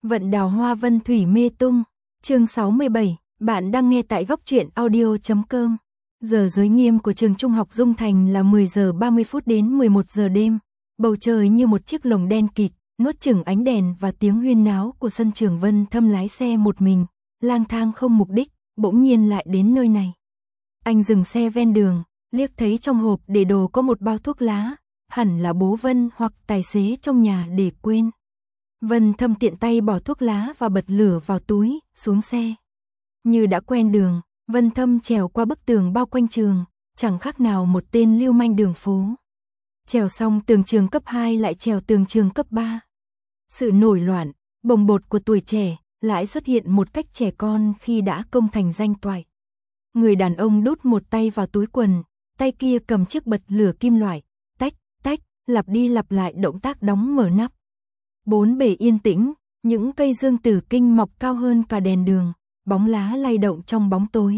Vận đào hoa vân thủy mê tung, chương 67, bạn đang nghe tại góc truyện audio.com. Giờ giới nghiêm của trường trung học Dung Thành là 10 giờ 30 phút đến 11 giờ đêm. Bầu trời như một chiếc lồng đen kịt, nuốt chửng ánh đèn và tiếng huyên náo của sân trường. Vân Thâm lái xe một mình, lang thang không mục đích, bỗng nhiên lại đến nơi này. Anh dừng xe ven đường, liếc thấy trong hộp để đồ có một bao thuốc lá, hẳn là bố Vân hoặc tài xế trong nhà để quên. Vân Thâm tiện tay bỏ thuốc lá và bật lửa vào túi, xuống xe. Như đã quen đường, Vân Thâm trèo qua bức tường bao quanh trường, chẳng khác nào một tên lưu manh đường phố. Trèo xong tường trường cấp 2 lại trèo tường trường cấp 3. Sự nổi loạn, bồng bột của tuổi trẻ lại xuất hiện một cách trẻ con khi đã công thành danh toại. Người đàn ông đút một tay vào túi quần, tay kia cầm chiếc bật lửa kim loại, tách, tách, lặp đi lặp lại động tác đóng mở nắp. Bốn bề yên tĩnh, những cây dương tử kinh mọc cao hơn cả đèn đường, bóng lá lay động trong bóng tối.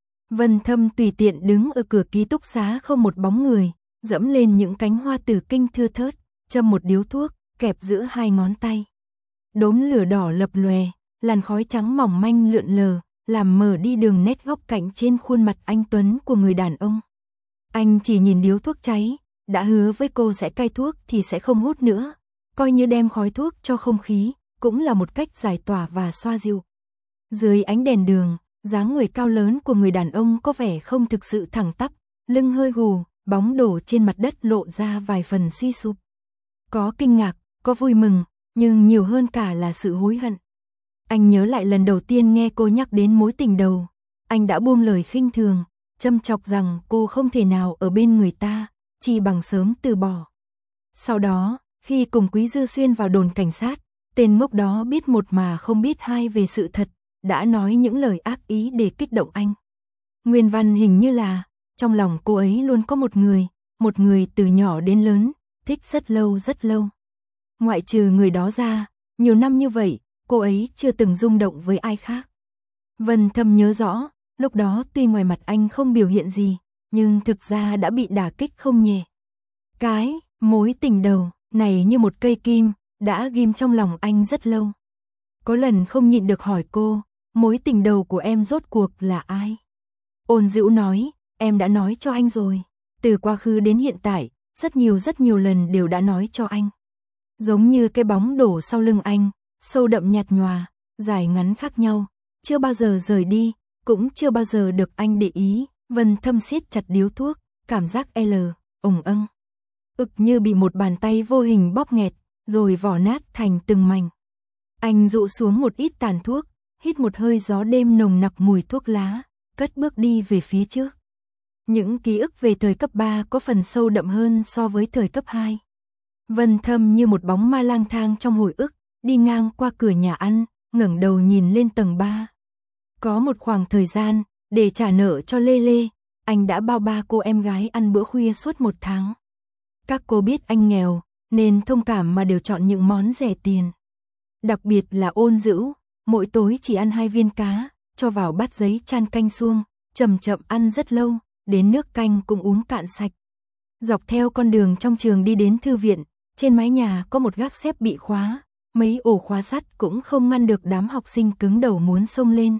Vân Thâm tùy tiện đứng ở cửa ký túc xá không một bóng người, dẫm lên những cánh hoa tử kinh thưa thớt, châm một điếu thuốc, kẹp giữa hai ngón tay. Đốm lửa đỏ lập lòe, làn khói trắng mỏng manh lượn lờ, làm mờ đi đường nét góc cạnh trên khuôn mặt anh tuấn của người đàn ông. Anh chỉ nhìn điếu thuốc cháy, đã hứa với cô sẽ cai thuốc thì sẽ không hút nữa. Coi như đem khói thuốc cho không khí, cũng là một cách giải tỏa và xoa dịu. Dưới ánh đèn đường, dáng người cao lớn của người đàn ông có vẻ không thực sự thẳng tắp, lưng hơi gù, bóng đổ trên mặt đất lộ ra vài phần suy sụp. Có kinh ngạc, có vui mừng, nhưng nhiều hơn cả là sự hối hận. Anh nhớ lại lần đầu tiên nghe cô nhắc đến mối tình đầu, anh đã buông lời khinh thường, châm chọc rằng cô không thể nào ở bên người ta, chỉ bằng sớm từ bỏ. Sau đó, khi cùng Quý Dư Xuyên vào đồn cảnh sát, tên ngốc đó biết một mà không biết hai về sự thật, đã nói những lời ác ý để kích động anh. Nguyên văn hình như là, trong lòng cô ấy luôn có một người từ nhỏ đến lớn, thích rất lâu rất lâu. Ngoại trừ người đó ra, nhiều năm như vậy, cô ấy chưa từng rung động với ai khác. Vân Thâm nhớ rõ, lúc đó tuy ngoài mặt anh không biểu hiện gì, nhưng thực ra đã bị đả kích không nhẹ. Cái mối tình đầu này như một cây kim, đã ghim trong lòng anh rất lâu. Có lần không nhịn được hỏi cô, mối tình đầu của em rốt cuộc là ai? Ôn Dữu nói, em đã nói cho anh rồi. Từ quá khứ đến hiện tại, rất nhiều lần đều đã nói cho anh. Giống như cái bóng đổ sau lưng anh, sâu đậm nhạt nhòa, dài ngắn khác nhau, chưa bao giờ rời đi, cũng chưa bao giờ được anh để ý. Vân Thâm siết chặt điếu thuốc, cảm giác ồng âng. Ực như bị một bàn tay vô hình bóp nghẹt, rồi vỏ nát thành từng mảnh. Anh dụ xuống một ít tàn thuốc, hít một hơi gió đêm nồng nặc mùi thuốc lá, cất bước đi về phía trước. Những ký ức về thời cấp 3 có phần sâu đậm hơn so với thời cấp 2. Vân Thâm như một bóng ma lang thang trong hồi ức, đi ngang qua cửa nhà ăn, ngẩng đầu nhìn lên tầng 3. Có một khoảng thời gian, để trả nợ cho Lê Lê, anh đã bao ba cô em gái ăn bữa khuya suốt 1 tháng. Các cô biết anh nghèo, nên thông cảm mà đều chọn những món rẻ tiền. Đặc biệt là Ôn Dữu, mỗi tối chỉ ăn 2 viên cá, cho vào bát giấy chan canh suông, chậm chậm ăn rất lâu, đến nước canh cũng uống cạn sạch. Dọc theo con đường trong trường đi đến thư viện, trên mái nhà có một gác xếp bị khóa, mấy ổ khóa sắt cũng không ngăn được đám học sinh cứng đầu muốn xông lên.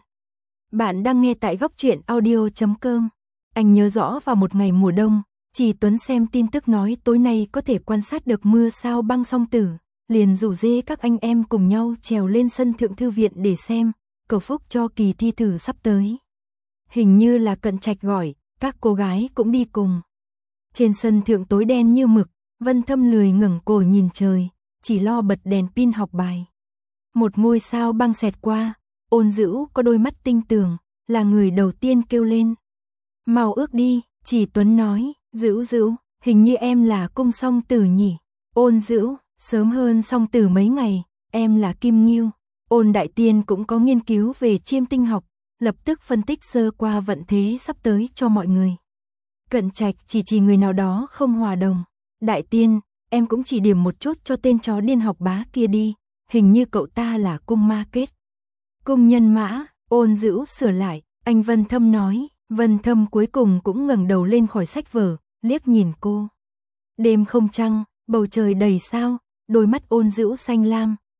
Bạn đang nghe tại góc truyện audio.com. Anh nhớ rõ vào một ngày mùa đông, Chỉ Tuấn xem tin tức nói tối nay có thể quan sát được mưa sao băng song tử, liền rủ rê các anh em cùng nhau trèo lên sân thượng thư viện để xem, cầu phúc cho kỳ thi thử sắp tới. Hình như là Cận Trạch gọi, các cô gái cũng đi cùng. Trên sân thượng tối đen như mực, Vân Thâm lười ngẩng cổ nhìn trời, chỉ lo bật đèn pin học bài. Một ngôi sao băng xẹt qua, Ôn Dữu có đôi mắt tinh tường, là người đầu tiên kêu lên. Mau ước đi, Chỉ Tuấn nói, Dữu, hình như em là cung song tử nhỉ? Ôn Dữu, sớm hơn song tử mấy ngày, em là Kim Ngưu. Ôn Đại Tiên cũng có nghiên cứu về chiêm tinh học, lập tức phân tích sơ qua vận thế sắp tới cho mọi người. Cận Trạch chỉ người nào đó không hòa đồng. Đại Tiên, em cũng chỉ điểm một chút cho tên chó điên học bá kia đi, hình như cậu ta là cung ma kết. Cung nhân mã, Ôn Dữu sửa lại, anh Vân Thâm nói. Vân Thâm cuối cùng cũng ngẩng đầu lên khỏi sách vở, liếc nhìn cô. Đêm không trăng, bầu trời đầy sao, đôi mắt Ôn Dữu xanh lam,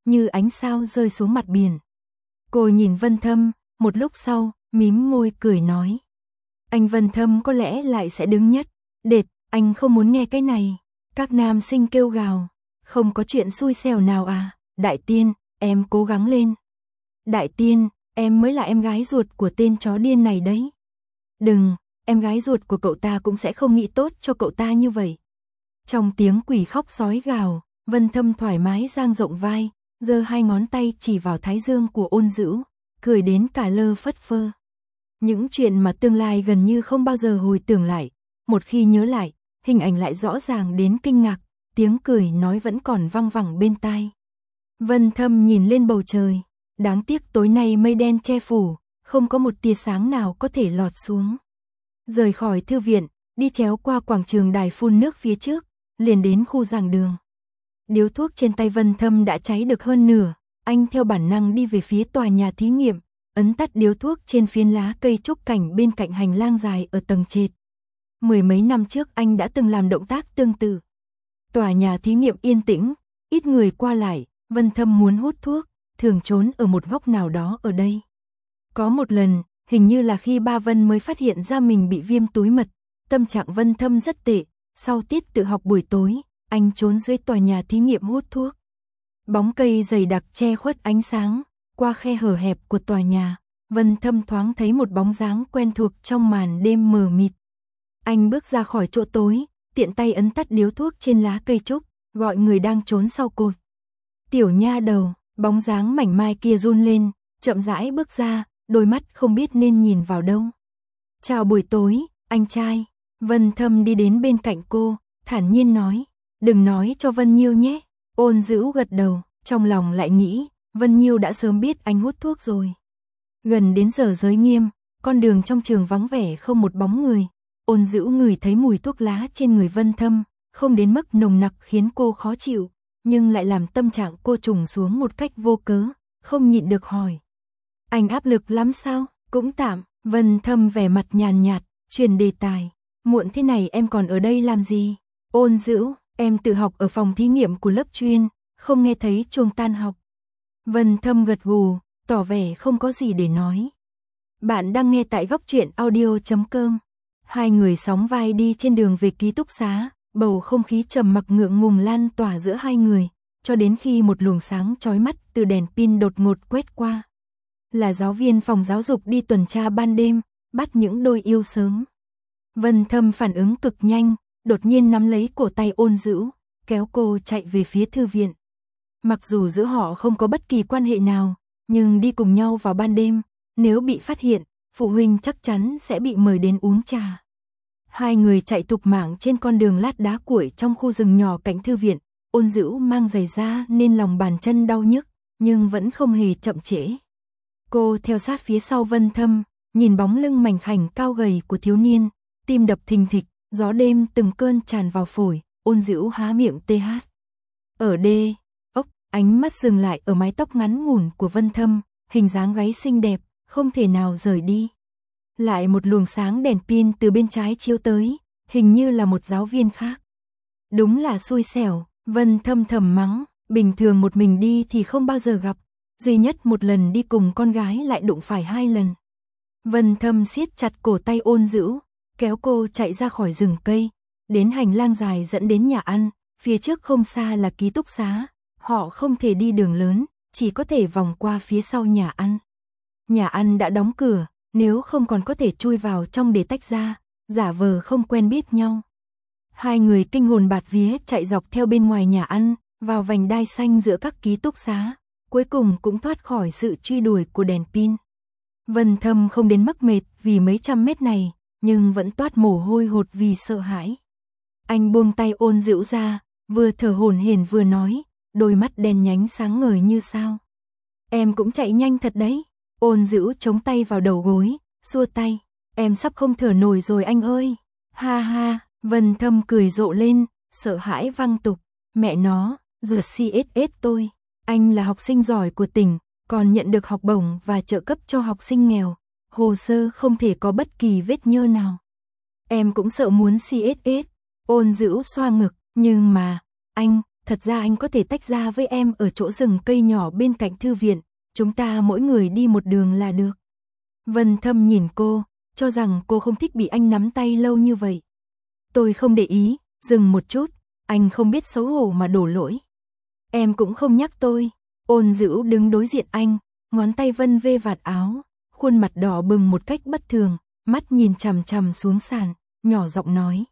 như ánh sao rơi xuống mặt biển. Cô nhìn Vân Thâm, một lúc sau, mím môi cười nói. Anh Vân Thâm có lẽ lại sẽ đứng nhất. Đệt, anh không muốn nghe cái này. Các nam sinh kêu gào. Không có chuyện xui xẻo nào à, Đại Tiên, em cố gắng lên. Đại Tiên, em mới là em gái ruột của tên chó điên này đấy. Đừng, em gái ruột của cậu ta cũng sẽ không nghĩ tốt cho cậu ta như vậy. Trong tiếng quỷ khóc sói gào, Vân Thâm thoải mái dang rộng vai, giơ hai ngón tay chỉ vào thái dương của Ôn Dữu, cười đến cả lơ phất phơ. Những chuyện mà tương lai gần như không bao giờ hồi tưởng lại, một khi nhớ lại, hình ảnh lại rõ ràng đến kinh ngạc, tiếng cười nói vẫn còn văng vẳng bên tai. Vân Thâm nhìn lên bầu trời, đáng tiếc tối nay mây đen che phủ, không có một tia sáng nào có thể lọt xuống. Rời khỏi thư viện, đi chéo qua quảng trường đài phun nước phía trước, liền đến khu giảng đường. Điếu thuốc trên tay Vân Thâm đã cháy được hơn nửa, anh theo bản năng đi về phía tòa nhà thí nghiệm, ấn tắt điếu thuốc trên phiến lá cây trúc cảnh bên cạnh hành lang dài ở tầng trệt. Mười mấy năm trước anh đã từng làm động tác tương tự. Tòa nhà thí nghiệm yên tĩnh, ít người qua lại, Vân Thâm muốn hút thuốc, thường trốn ở một góc nào đó ở đây. Có một lần, hình như là khi Ba Vân mới phát hiện ra mình bị viêm túi mật, tâm trạng Vân Thâm rất tệ, sau tiết tự học buổi tối, anh trốn dưới tòa nhà thí nghiệm hút thuốc. Bóng cây dày đặc che khuất ánh sáng, qua khe hở hẹp của tòa nhà, Vân Thâm thoáng thấy một bóng dáng quen thuộc trong màn đêm mờ mịt. Anh bước ra khỏi chỗ tối, tiện tay ấn tắt điếu thuốc trên lá cây trúc, gọi người đang trốn sau cột. Tiểu nha đầu, bóng dáng mảnh mai kia run lên, chậm rãi bước ra, đôi mắt không biết nên nhìn vào đâu. Chào buổi tối, anh trai. Vân Thâm đi đến bên cạnh cô, thản nhiên nói. Đừng nói cho Vân Nhiêu nhé. Ôn Dữu gật đầu, trong lòng lại nghĩ, Vân Nhiêu đã sớm biết anh hút thuốc rồi. Gần đến giờ giới nghiêm, con đường trong trường vắng vẻ không một bóng người. Ôn Dữu ngửi thấy mùi thuốc lá trên người Vân Thâm, không đến mức nồng nặc khiến cô khó chịu, nhưng lại làm tâm trạng cô trùng xuống một cách vô cớ, không nhịn được hỏi. Anh áp lực lắm sao? Cũng tạm. Vân Thâm vẻ mặt nhàn nhạt, truyền đề tài. Muộn thế này em còn ở đây làm gì? Ôn Dữu, em tự học ở phòng thí nghiệm của lớp chuyên, không nghe thấy chuông tan học. Vân Thâm gật gù, tỏ vẻ không có gì để nói. Bạn đang nghe tại góc truyện audio.com. Hai người sóng vai đi trên đường về ký túc xá, bầu không khí trầm mặc ngượng ngùng lan tỏa giữa hai người, cho đến khi một luồng sáng chói mắt từ đèn pin đột ngột quét qua. Là giáo viên phòng giáo dục đi tuần tra ban đêm, bắt những đôi yêu sớm. Vân Thâm phản ứng cực nhanh, đột nhiên nắm lấy cổ tay Ôn Dữu, kéo cô chạy về phía thư viện. Mặc dù giữa họ không có bất kỳ quan hệ nào, nhưng đi cùng nhau vào ban đêm, nếu bị phát hiện, phụ huynh chắc chắn sẽ bị mời đến uống trà. Hai người chạy thục mạng trên con đường lát đá cuội trong khu rừng nhỏ cạnh thư viện, Ôn Dữu mang giày da nên lòng bàn chân đau nhức, nhưng vẫn không hề chậm trễ. Cô theo sát phía sau Vân Thâm, nhìn bóng lưng mảnh khảnh cao gầy của thiếu niên, tim đập thình thịch, gió đêm từng cơn tràn vào phổi, Ôn Dữu há miệng tê hát. Ở đê, ánh mắt dừng lại ở mái tóc ngắn ngủn của Vân Thâm, hình dáng gáy xinh đẹp, không thể nào rời đi. Lại một luồng sáng đèn pin từ bên trái chiếu tới, hình như là một giáo viên khác. Đúng là xui xẻo, Vân Thâm thầm mắng, bình thường một mình đi thì không bao giờ gặp, duy nhất một lần đi cùng con gái lại đụng phải hai lần. Vân Thâm siết chặt cổ tay Ôn Dữu, kéo cô chạy ra khỏi rừng cây, đến hành lang dài dẫn đến nhà ăn, phía trước không xa là ký túc xá, họ không thể đi đường lớn, chỉ có thể vòng qua phía sau nhà ăn. Nhà ăn đã đóng cửa, nếu không còn có thể chui vào trong để tách ra, giả vờ không quen biết nhau. Hai người kinh hồn bạt vía chạy dọc theo bên ngoài nhà ăn, vào vành đai xanh giữa các ký túc xá, cuối cùng cũng thoát khỏi sự truy đuổi của đèn pin. Vân Thâm không đến mức mệt vì mấy trăm mét này, nhưng vẫn toát mồ hôi hột vì sợ hãi. Anh buông tay Ôn Dữu ra, vừa thở hổn hển vừa nói, đôi mắt đen nhánh sáng ngời như sao. Em cũng chạy nhanh thật đấy. Ôn Dữu chống tay vào đầu gối, xua tay. Em sắp không thở nổi rồi anh ơi. Ha ha, Vân Thâm cười rộ lên, sợ hãi văng tục. Mẹ nó, ruột CSS tôi. Anh là học sinh giỏi của tỉnh, còn nhận được học bổng và trợ cấp cho học sinh nghèo. Hồ sơ không thể có bất kỳ vết nhơ nào. Em cũng sợ muốn CSS. Ôn Dữu xoa ngực, nhưng mà, anh, thật ra anh có thể tách ra với em ở chỗ rừng cây nhỏ bên cạnh thư viện, chúng ta mỗi người đi một đường là được. Vân Thâm nhìn cô, cho rằng cô không thích bị anh nắm tay lâu như vậy. Tôi không để ý, dừng một chút, anh không biết xấu hổ mà đổ lỗi. Em cũng không nhắc tôi. Ôn Dữu đứng đối diện anh, ngón tay vân vê vạt áo, khuôn mặt đỏ bừng một cách bất thường, mắt nhìn chằm chằm xuống sàn, nhỏ giọng nói.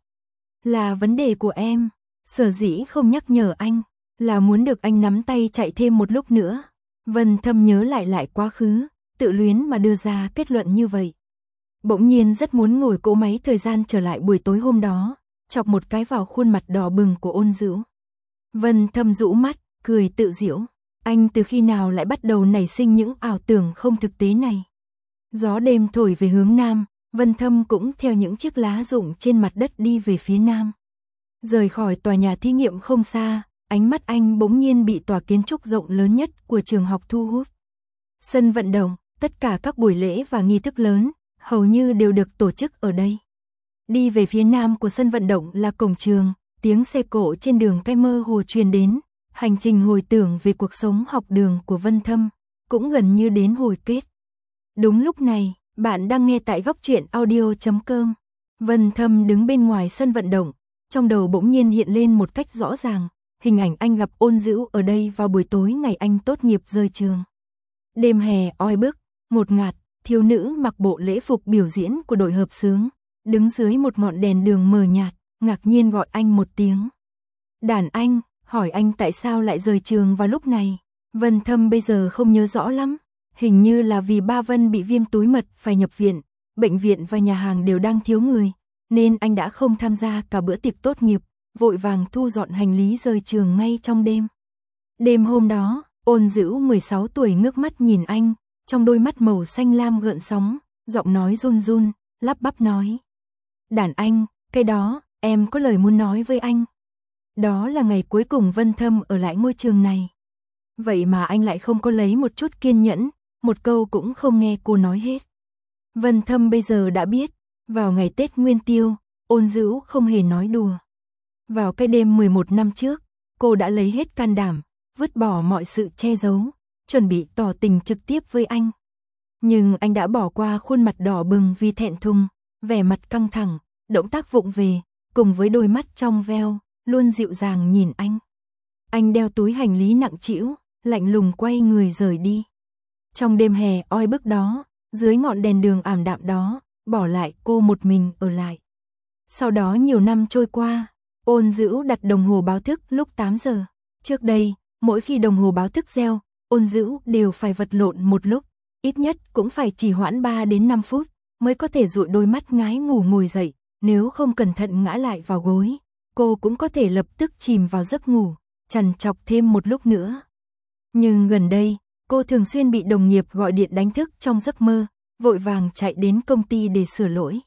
Là vấn đề của em, sở dĩ không nhắc nhở anh, là muốn được anh nắm tay chạy thêm một lúc nữa. Vân Thâm nhớ lại quá khứ, tự luyến mà đưa ra kết luận như vậy. Bỗng nhiên rất muốn ngồi cỗ máy thời gian trở lại buổi tối hôm đó, chọc một cái vào khuôn mặt đỏ bừng của Ôn Dữu. Vân Thâm rũ mắt, cười tự giễu. Anh từ khi nào lại bắt đầu nảy sinh những ảo tưởng không thực tế này? Gió đêm thổi về hướng nam, Vân Thâm cũng theo những chiếc lá rụng trên mặt đất đi về phía nam. Rời khỏi tòa nhà thí nghiệm không xa, ánh mắt anh bỗng nhiên bị tòa kiến trúc rộng lớn nhất của trường học thu hút. Sân vận động, tất cả các buổi lễ và nghi thức lớn, hầu như đều được tổ chức ở đây. Đi về phía nam của sân vận động là cổng trường, tiếng xe cộ trên đường cái mơ hồ truyền đến, hành trình hồi tưởng về cuộc sống học đường của Vân Thâm, cũng gần như đến hồi kết. Đúng lúc này, bạn đang nghe tại góc truyện audio.com. Vân Thâm đứng bên ngoài sân vận động, trong đầu bỗng nhiên hiện lên một cách rõ ràng, hình ảnh anh gặp Ôn Dữu ở đây vào buổi tối ngày anh tốt nghiệp rời trường. Đêm hè oi bức, ngột ngạt, thiếu nữ mặc bộ lễ phục biểu diễn của đội hợp xướng, đứng dưới một ngọn đèn đường mờ nhạt, ngạc nhiên gọi anh một tiếng. Đàn anh, hỏi anh tại sao lại rời trường vào lúc này. Vân Thâm bây giờ không nhớ rõ lắm, hình như là vì ba Vân bị viêm túi mật phải nhập viện, bệnh viện và nhà hàng đều đang thiếu người, nên anh đã không tham gia cả bữa tiệc tốt nghiệp, vội vàng thu dọn hành lý rời trường ngay trong đêm. Đêm hôm đó, Ôn Dữu 16 tuổi ngước mắt nhìn anh, trong đôi mắt màu xanh lam gợn sóng, giọng nói run run, lắp bắp nói. Đàn anh, cái đó, em có lời muốn nói với anh. Đó là ngày cuối cùng Vân Thâm ở lại ngôi trường này. Vậy mà anh lại không có lấy một chút kiên nhẫn, một câu cũng không nghe cô nói hết. Vân Thâm bây giờ đã biết, vào ngày Tết Nguyên Tiêu, Ôn Dữu không hề nói đùa. Vào cái đêm 11 năm trước, cô đã lấy hết can đảm, vứt bỏ mọi sự che giấu, chuẩn bị tỏ tình trực tiếp với anh. Nhưng anh đã bỏ qua khuôn mặt đỏ bừng vì thẹn thùng, vẻ mặt căng thẳng, động tác vụng về, cùng với đôi mắt trong veo, luôn dịu dàng nhìn anh. Anh đeo túi hành lý nặng trĩu, lạnh lùng quay người rời đi. Trong đêm hè oi bức đó, dưới ngọn đèn đường ảm đạm đó, bỏ lại cô một mình ở lại. Sau đó nhiều năm trôi qua, Ôn Dữu đặt đồng hồ báo thức lúc 8 giờ. Trước đây, mỗi khi đồng hồ báo thức reo, Ôn Dữu đều phải vật lộn một lúc, ít nhất cũng phải trì hoãn 3 đến 5 phút, mới có thể dụi đôi mắt ngái ngủ ngồi dậy, nếu không cẩn thận ngã lại vào gối, cô cũng có thể lập tức chìm vào giấc ngủ, trằn trọc thêm một lúc nữa. Nhưng gần đây, cô thường xuyên bị đồng nghiệp gọi điện đánh thức trong giấc mơ, vội vàng chạy đến công ty để sửa lỗi.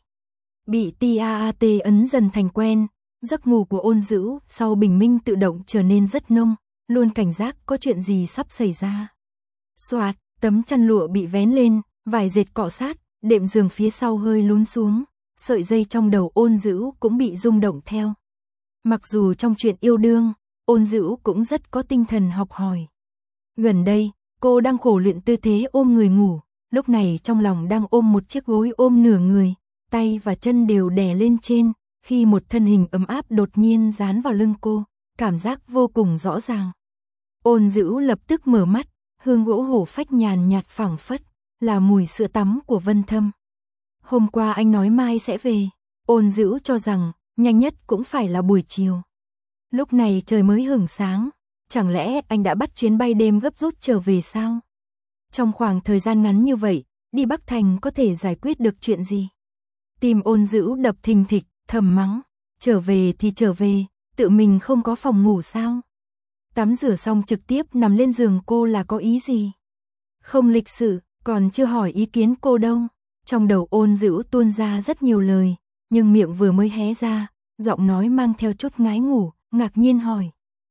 Bị TAAT ấn dần thành quen, giấc ngủ của Ôn Dữu sau bình minh tự động trở nên rất nông, luôn cảnh giác có chuyện gì sắp xảy ra. Xoạt, tấm chăn lụa bị vén lên, vải dệt cọ sát, đệm giường phía sau hơi lún xuống, sợi dây trong đầu Ôn Dữu cũng bị rung động theo. Mặc dù trong chuyện yêu đương, Ôn Dữu cũng rất có tinh thần học hỏi. Gần đây, cô đang khổ luyện tư thế ôm người ngủ, lúc này trong lòng đang ôm một chiếc gối ôm nửa người, tay và chân đều đè lên trên, khi một thân hình ấm áp đột nhiên dán vào lưng cô, cảm giác vô cùng rõ ràng. Ôn Dữu lập tức mở mắt, hương gỗ hổ phách nhàn nhạt phảng phất, là mùi sữa tắm của Vân Thâm. Hôm qua anh nói mai sẽ về, Ôn Dữu cho rằng, nhanh nhất cũng phải là buổi chiều. Lúc này trời mới hửng sáng, chẳng lẽ anh đã bắt chuyến bay đêm gấp rút trở về sao? Trong khoảng thời gian ngắn như vậy, đi Bắc Thành có thể giải quyết được chuyện gì? Tim Ôn Dữu đập thình thịch, thầm mắng, trở về thì trở về, tự mình không có phòng ngủ sao? Tắm rửa xong trực tiếp nằm lên giường cô là có ý gì? Không lịch sự, còn chưa hỏi ý kiến cô đâu. Trong đầu Ôn Dữu tuôn ra rất nhiều lời, nhưng miệng vừa mới hé ra, giọng nói mang theo chút ngái ngủ, ngạc nhiên hỏi.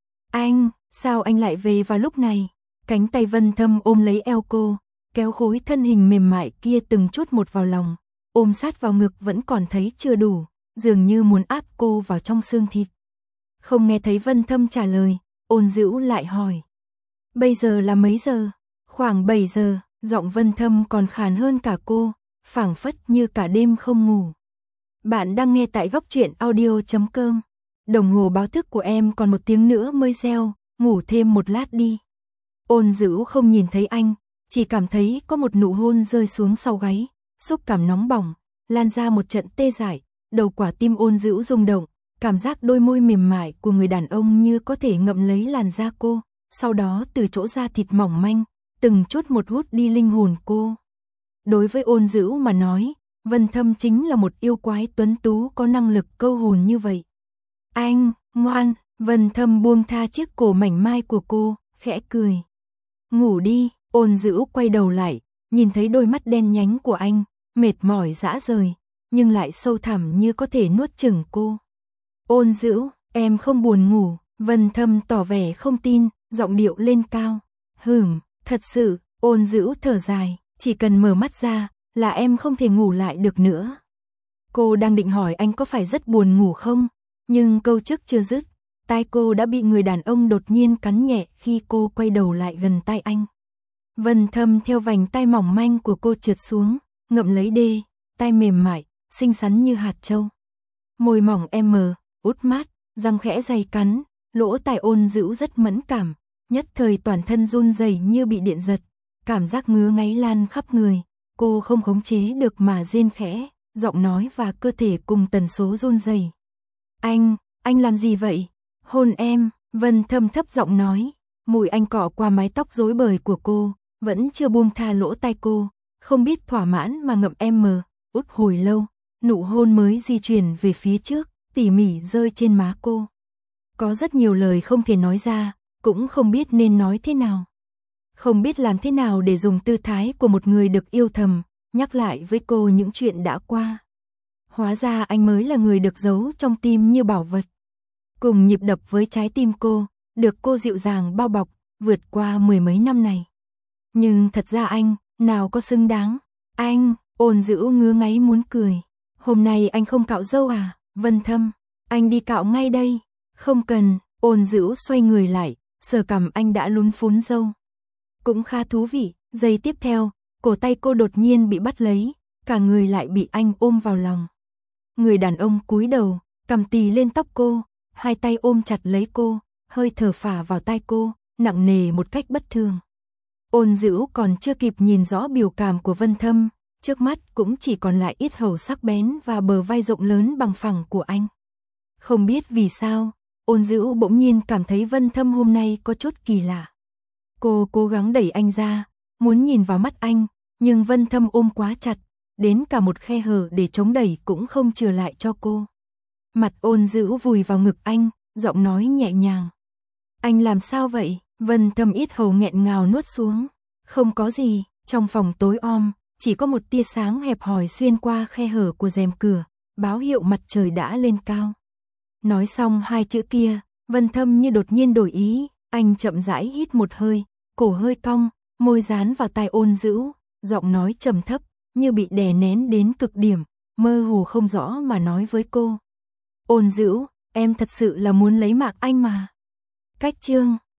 Anh, sao anh lại về vào lúc này? Cánh tay Vân Thâm ôm lấy eo cô, kéo khối thân hình mềm mại kia từng chút một vào lòng, ôm sát vào ngực vẫn còn thấy chưa đủ, dường như muốn áp cô vào trong xương thịt. Không nghe thấy Vân Thâm trả lời, Ôn Dữu lại hỏi. Bây giờ là mấy giờ? Khoảng 7 giờ, giọng Vân Thâm còn khàn hơn cả cô, phảng phất như cả đêm không ngủ. Bạn đang nghe tại góc truyện audio.com. Đồng hồ báo thức của em còn 1 tiếng nữa mới reo, ngủ thêm một lát đi. Ôn Dữu không nhìn thấy anh, chỉ cảm thấy có một nụ hôn rơi xuống sau gáy, xúc cảm nóng bỏng, lan ra một trận tê dại, đầu quả tim Ôn Dữu rung động, cảm giác đôi môi mềm mại của người đàn ông như có thể ngậm lấy làn da cô, sau đó từ chỗ da thịt mỏng manh, từng chút một hút đi linh hồn cô. Đối với Ôn Dữu mà nói, Vân Thâm chính là một yêu quái tuấn tú có năng lực câu hồn như vậy. Anh, ngoan, Vân Thâm buông tha chiếc cổ mảnh mai của cô, khẽ cười. Ngủ đi. Ôn Dữu quay đầu lại, nhìn thấy đôi mắt đen nhánh của anh, mệt mỏi rã rời, nhưng lại sâu thẳm như có thể nuốt chửng cô. Ôn Dữu, em không buồn ngủ. Vân Thâm tỏ vẻ không tin, giọng điệu lên cao. Thật sự. Ôn Dữu thở dài, chỉ cần mở mắt ra, là em không thể ngủ lại được nữa. Cô đang định hỏi anh có phải rất buồn ngủ không, nhưng câu trước chưa dứt, tai cô đã bị người đàn ông đột nhiên cắn nhẹ khi cô quay đầu lại gần tai anh. Vân Thâm theo vành tai mỏng manh của cô trượt xuống, ngậm lấy đê, tai mềm mại, xinh xắn như hạt châu. Môi mỏng út mát, răng khẽ dày cắn, lỗ tai Ôn Dữu rất mẫn cảm, nhất thời toàn thân run rẩy như bị điện giật, cảm giác ngứa ngáy lan khắp người, cô không khống chế được mà rên khẽ, giọng nói và cơ thể cùng tần số run rẩy. Anh làm gì vậy? Hôn em. Vân Thâm thấp giọng nói, mùi anh cọ qua mái tóc rối bời của cô, vẫn chưa buông tha lỗ tai cô, không biết thỏa mãn mà ngậm út hồi lâu, nụ hôn mới di chuyển về phía trước, tỉ mỉ rơi trên má cô. Có rất nhiều lời không thể nói ra, cũng không biết nên nói thế nào. Không biết làm thế nào để dùng tư thái của một người được yêu thầm, nhắc lại với cô những chuyện đã qua. Hóa ra anh mới là người được giấu trong tim như bảo vật. Cùng nhịp đập với trái tim cô, được cô dịu dàng bao bọc, vượt qua 10 mấy năm này. Nhưng thật ra anh, nào có xứng đáng. Anh, Ôn Dữu ngứa ngáy muốn cười. Hôm nay anh không cạo râu à? Vân Thâm, anh đi cạo ngay đây. Không cần. Ôn Dữu xoay người lại, sờ cằm anh đã lún phún râu. Cũng khá thú vị. Giây tiếp theo, cổ tay cô đột nhiên bị bắt lấy, cả người lại bị anh ôm vào lòng. Người đàn ông cúi đầu, cầm tì lên tóc cô, hai tay ôm chặt lấy cô, hơi thở phả vào tai cô, nặng nề một cách bất thường. Ôn Dữu còn chưa kịp nhìn rõ biểu cảm của Vân Thâm, trước mắt cũng chỉ còn lại yết hầu sắc bén và bờ vai rộng lớn bằng phẳng của anh. Không biết vì sao, Ôn Dữu bỗng nhiên cảm thấy Vân Thâm hôm nay có chút kỳ lạ. Cô cố gắng đẩy anh ra, muốn nhìn vào mắt anh, nhưng Vân Thâm ôm quá chặt, đến cả một khe hở để chống đẩy cũng không chừa lại cho cô. Mặt Ôn Dữu vùi vào ngực anh, giọng nói nhẹ nhàng. Anh làm sao vậy? Vân Thâm yết hầu nghẹn ngào nuốt xuống. Không có gì. Trong phòng tối om, chỉ có một tia sáng hẹp hòi xuyên qua khe hở của rèm cửa, báo hiệu mặt trời đã lên cao. Nói xong 2 chữ kia, Vân Thâm như đột nhiên đổi ý, anh chậm rãi hít một hơi, cổ hơi cong, môi dán vào tai Ôn Dữu, giọng nói trầm thấp, như bị đè nén đến cực điểm, mơ hồ không rõ mà nói với cô. Ôn Dữu, em thật sự là muốn lấy mạng anh mà. Cách chương